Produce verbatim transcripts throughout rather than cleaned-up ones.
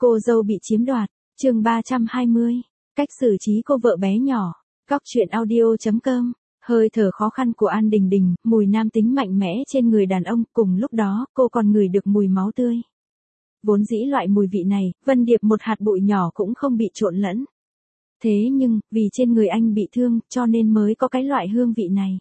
Cô dâu bị chiếm đoạt, chương ba trăm hai mươi, cách xử trí cô vợ bé nhỏ, góc truyện audio chấm com, hơi thở khó khăn của An Đình Đình, mùi nam tính mạnh mẽ trên người đàn ông, cùng lúc đó, cô còn ngửi được mùi máu tươi. Vốn dĩ loại mùi vị này, Vân Điệp một hạt bụi nhỏ cũng không bị trộn lẫn. Thế nhưng, vì trên người anh bị thương, cho nên mới có cái loại hương vị này.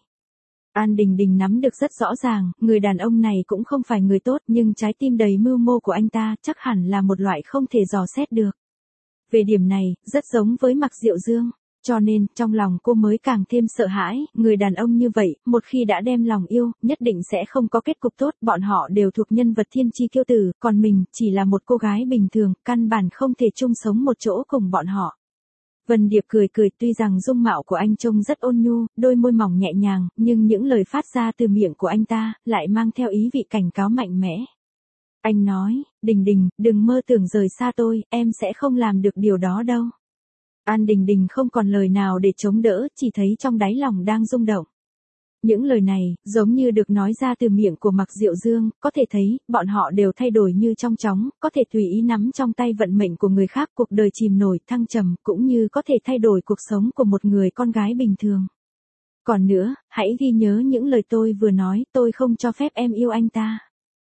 An Đình Đình nắm được rất rõ ràng, người đàn ông này cũng không phải người tốt, nhưng trái tim đầy mưu mô của anh ta chắc hẳn là một loại không thể dò xét được. Về điểm này, rất giống với Mạc Diệu Dương, cho nên, trong lòng cô mới càng thêm sợ hãi, người đàn ông như vậy, một khi đã đem lòng yêu, nhất định sẽ không có kết cục tốt, bọn họ đều thuộc nhân vật thiên chi kiêu tử, còn mình, chỉ là một cô gái bình thường, căn bản không thể chung sống một chỗ cùng bọn họ. Vân Điệp cười cười, tuy rằng dung mạo của anh trông rất ôn nhu, đôi môi mỏng nhẹ nhàng, nhưng những lời phát ra từ miệng của anh ta, lại mang theo ý vị cảnh cáo mạnh mẽ. Anh nói, Đình Đình, đừng mơ tưởng rời xa tôi, em sẽ không làm được điều đó đâu. An Đình Đình không còn lời nào để chống đỡ, chỉ thấy trong đáy lòng đang rung động. Những lời này, giống như được nói ra từ miệng của Mạc Diệu Dương, có thể thấy, bọn họ đều thay đổi như trong chóng, có thể tùy ý nắm trong tay vận mệnh của người khác, cuộc đời chìm nổi, thăng trầm, cũng như có thể thay đổi cuộc sống của một người con gái bình thường. Còn nữa, hãy ghi nhớ những lời tôi vừa nói, tôi không cho phép em yêu anh ta.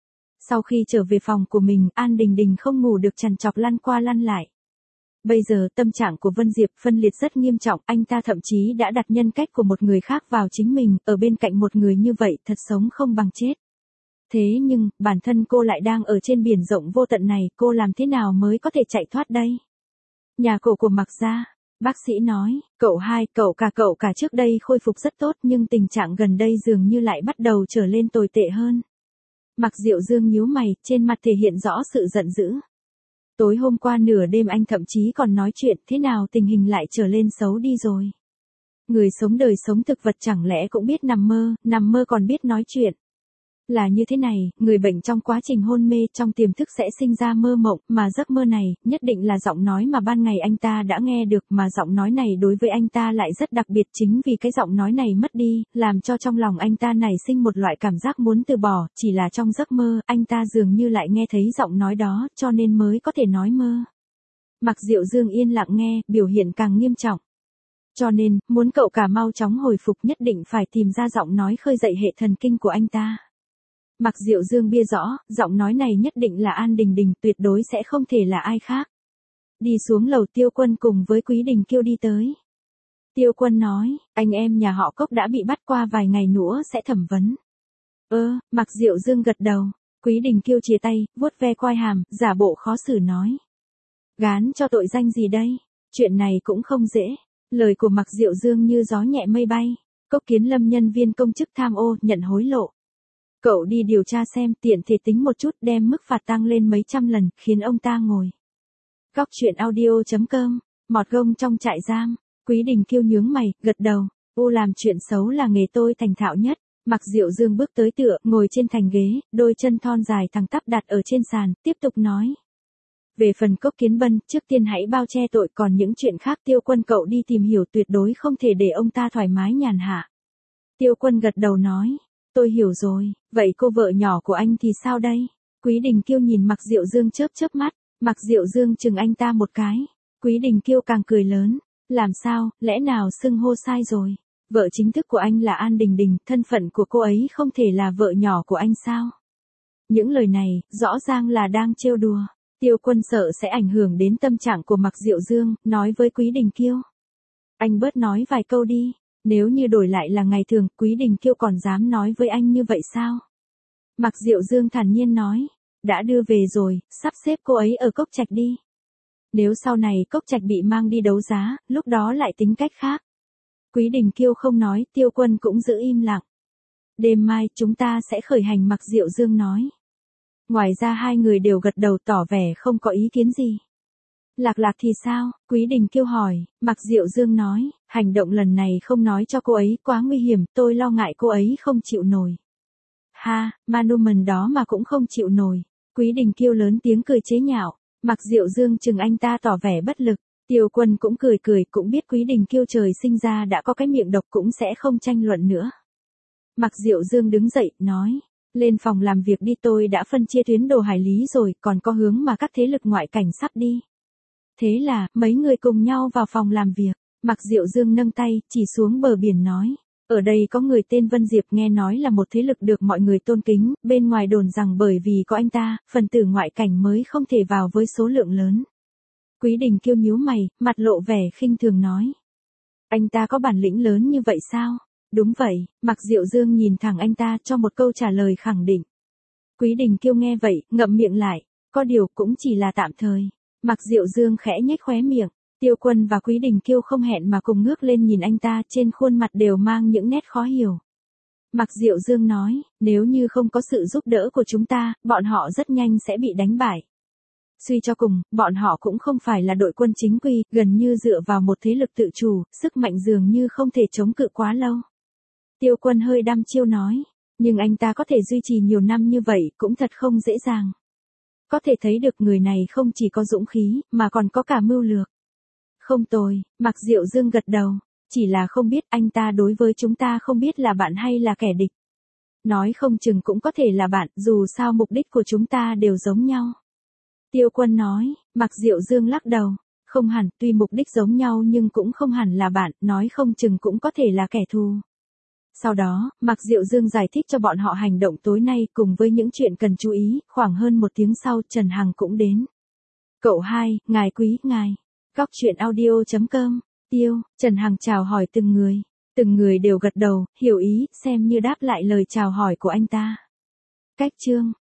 Sau khi trở về phòng của mình, An Đình Đình không ngủ được, trằn trọc lăn qua lăn lại. Bây giờ tâm trạng của Vân Diệp phân liệt rất nghiêm trọng, anh ta thậm chí đã đặt nhân cách của một người khác vào chính mình, ở bên cạnh một người như vậy thật sống không bằng chết. Thế nhưng, bản thân cô lại đang ở trên biển rộng vô tận này, cô làm thế nào mới có thể chạy thoát đây? Nhà cổ của Mạc gia, bác sĩ nói, cậu hai, cậu cả cậu cả trước đây khôi phục rất tốt nhưng tình trạng gần đây dường như lại bắt đầu trở lên tồi tệ hơn. Mạc Diệu Dương nhíu mày, trên mặt thể hiện rõ sự giận dữ. Tối hôm qua nửa đêm anh thậm chí còn nói chuyện, thế nào tình hình lại trở lên xấu đi rồi. Người sống đời sống thực vật chẳng lẽ cũng biết nằm mơ, nằm mơ còn biết nói chuyện. Là như thế này, người bệnh trong quá trình hôn mê trong tiềm thức sẽ sinh ra mơ mộng, mà giấc mơ này, nhất định là giọng nói mà ban ngày anh ta đã nghe được, mà giọng nói này đối với anh ta lại rất đặc biệt, chính vì cái giọng nói này mất đi, làm cho trong lòng anh ta nảy sinh một loại cảm giác muốn từ bỏ, chỉ là trong giấc mơ, anh ta dường như lại nghe thấy giọng nói đó, cho nên mới có thể nói mơ. Mạc Diệu Dương yên lặng nghe, biểu hiện càng nghiêm trọng. Cho nên, muốn cậu cả mau chóng hồi phục nhất định phải tìm ra giọng nói khơi dậy hệ thần kinh của anh ta. Mạc Diệu Dương biết rõ, giọng nói này nhất định là An Đình Đình, tuyệt đối sẽ không thể là ai khác. Đi xuống lầu, Tiêu Quân cùng với Quý Đình Kiêu đi tới. Tiêu Quân nói, anh em nhà họ Cốc đã bị bắt, qua vài ngày nữa sẽ thẩm vấn. Ơ, Mạc Diệu Dương gật đầu. Quý Đình Kiêu chìa tay, vuốt ve quai hàm, giả bộ khó xử nói. Gán cho tội danh gì đây? Chuyện này cũng không dễ. Lời của Mạc Diệu Dương như gió nhẹ mây bay. Cốc Kiến Lâm nhân viên công chức tham ô, nhận hối lộ. Cậu đi điều tra xem, tiện thể tính một chút, đem mức phạt tăng lên mấy trăm lần, khiến ông ta ngồi. Góc truyện audio chấm com, mọt gông trong trại giam. Quý Đình Kiêu nhướng mày, gật đầu. U làm chuyện xấu là nghề tôi thành thạo nhất. Mạc Diệu Dương bước tới tựa, ngồi trên thành ghế, đôi chân thon dài thẳng tắp đặt ở trên sàn, tiếp tục nói. Về phần Cốc Kiến Bân, trước tiên hãy bao che tội, còn những chuyện khác Tiêu Quân cậu đi tìm hiểu, tuyệt đối không thể để ông ta thoải mái nhàn hạ. Tiêu Quân gật đầu nói. Tôi hiểu rồi, vậy cô vợ nhỏ của anh thì sao đây? Quý Đình Kiêu nhìn Mạc Diệu Dương chớp chớp mắt, Mạc Diệu Dương chừng anh ta một cái. Quý Đình Kiêu càng cười lớn, làm sao, lẽ nào xưng hô sai rồi? Vợ chính thức của anh là An Đình Đình, thân phận của cô ấy không thể là vợ nhỏ của anh sao? Những lời này, rõ ràng là đang trêu đùa. Tiêu Quân sợ sẽ ảnh hưởng đến tâm trạng của Mạc Diệu Dương, nói với Quý Đình Kiêu. Anh bớt nói vài câu đi. Nếu như đổi lại là ngày thường, Quý Đình Kiêu còn dám nói với anh như vậy sao? Mạc Diệu Dương thản nhiên nói, đã đưa về rồi, sắp xếp cô ấy ở Cốc Trạch đi. Nếu sau này Cốc Trạch bị mang đi đấu giá, lúc đó lại tính cách khác. Quý Đình Kiêu không nói, Tiêu Quân cũng giữ im lặng. Đêm mai, chúng ta sẽ khởi hành, Mạc Diệu Dương nói. Ngoài ra hai người đều gật đầu tỏ vẻ không có ý kiến gì. Lạc Lạc thì sao? Quý Đình Kiêu hỏi, Mạc Diệu Dương nói, hành động lần này không nói cho cô ấy quá nguy hiểm, tôi lo ngại cô ấy không chịu nổi. Ha, Manuman đó mà cũng không chịu nổi. Quý Đình Kiêu lớn tiếng cười chế nhạo, Mạc Diệu Dương chừng anh ta tỏ vẻ bất lực. Tiêu Quân cũng cười cười, cũng biết Quý Đình Kiêu trời sinh ra đã có cái miệng độc, cũng sẽ không tranh luận nữa. Mạc Diệu Dương đứng dậy, nói, Lên phòng làm việc đi, tôi đã phân chia tuyến đồ hải lý rồi, còn có hướng mà các thế lực ngoại cảnh sắp đi. Thế là, mấy người cùng nhau vào phòng làm việc. Mạc Diệu Dương nâng tay, chỉ xuống bờ biển nói. Ở đây có người tên Vân Diệp, nghe nói là một thế lực được mọi người tôn kính, bên ngoài đồn rằng bởi vì có anh ta, phần tử ngoại cảnh mới không thể vào với số lượng lớn. Quý Đình Kiêu nhíu mày, mặt lộ vẻ khinh thường nói. Anh ta có bản lĩnh lớn như vậy sao? Đúng vậy, Mạc Diệu Dương nhìn thẳng anh ta cho một câu trả lời khẳng định. Quý Đình Kiêu nghe vậy, ngậm miệng lại, có điều cũng chỉ là tạm thời. Mạc Diệu Dương khẽ nhếch khóe miệng, Tiêu Quân và Quý Đình Kiêu không hẹn mà cùng ngước lên nhìn anh ta, trên khuôn mặt đều mang những nét khó hiểu. Mạc Diệu Dương nói, nếu như không có sự giúp đỡ của chúng ta, bọn họ rất nhanh sẽ bị đánh bại. Suy cho cùng, bọn họ cũng không phải là đội quân chính quy, gần như dựa vào một thế lực tự chủ, sức mạnh dường như không thể chống cự quá lâu. Tiêu Quân hơi đăm chiêu nói, nhưng anh ta có thể duy trì nhiều năm như vậy cũng thật không dễ dàng. Có thể thấy được người này không chỉ có dũng khí, mà còn có cả mưu lược. Không tồi, Mạc Diệu Dương gật đầu, chỉ là không biết anh ta đối với chúng ta không biết là bạn hay là kẻ địch. Nói không chừng cũng có thể là bạn, dù sao mục đích của chúng ta đều giống nhau. Tiêu Quân nói, Mạc Diệu Dương lắc đầu, không hẳn, tuy mục đích giống nhau nhưng cũng không hẳn là bạn, nói không chừng cũng có thể là kẻ thù. Sau đó, Mạc Diệu Dương giải thích cho bọn họ hành động tối nay cùng với những chuyện cần chú ý, khoảng hơn một tiếng sau Trần Hằng cũng đến. Cậu hai, ngài quý, ngài. Góc truyện audio chấm com, Tiêu, Trần Hằng chào hỏi từng người. Từng người đều gật đầu, hiểu ý, xem như đáp lại lời chào hỏi của anh ta. Cách chương.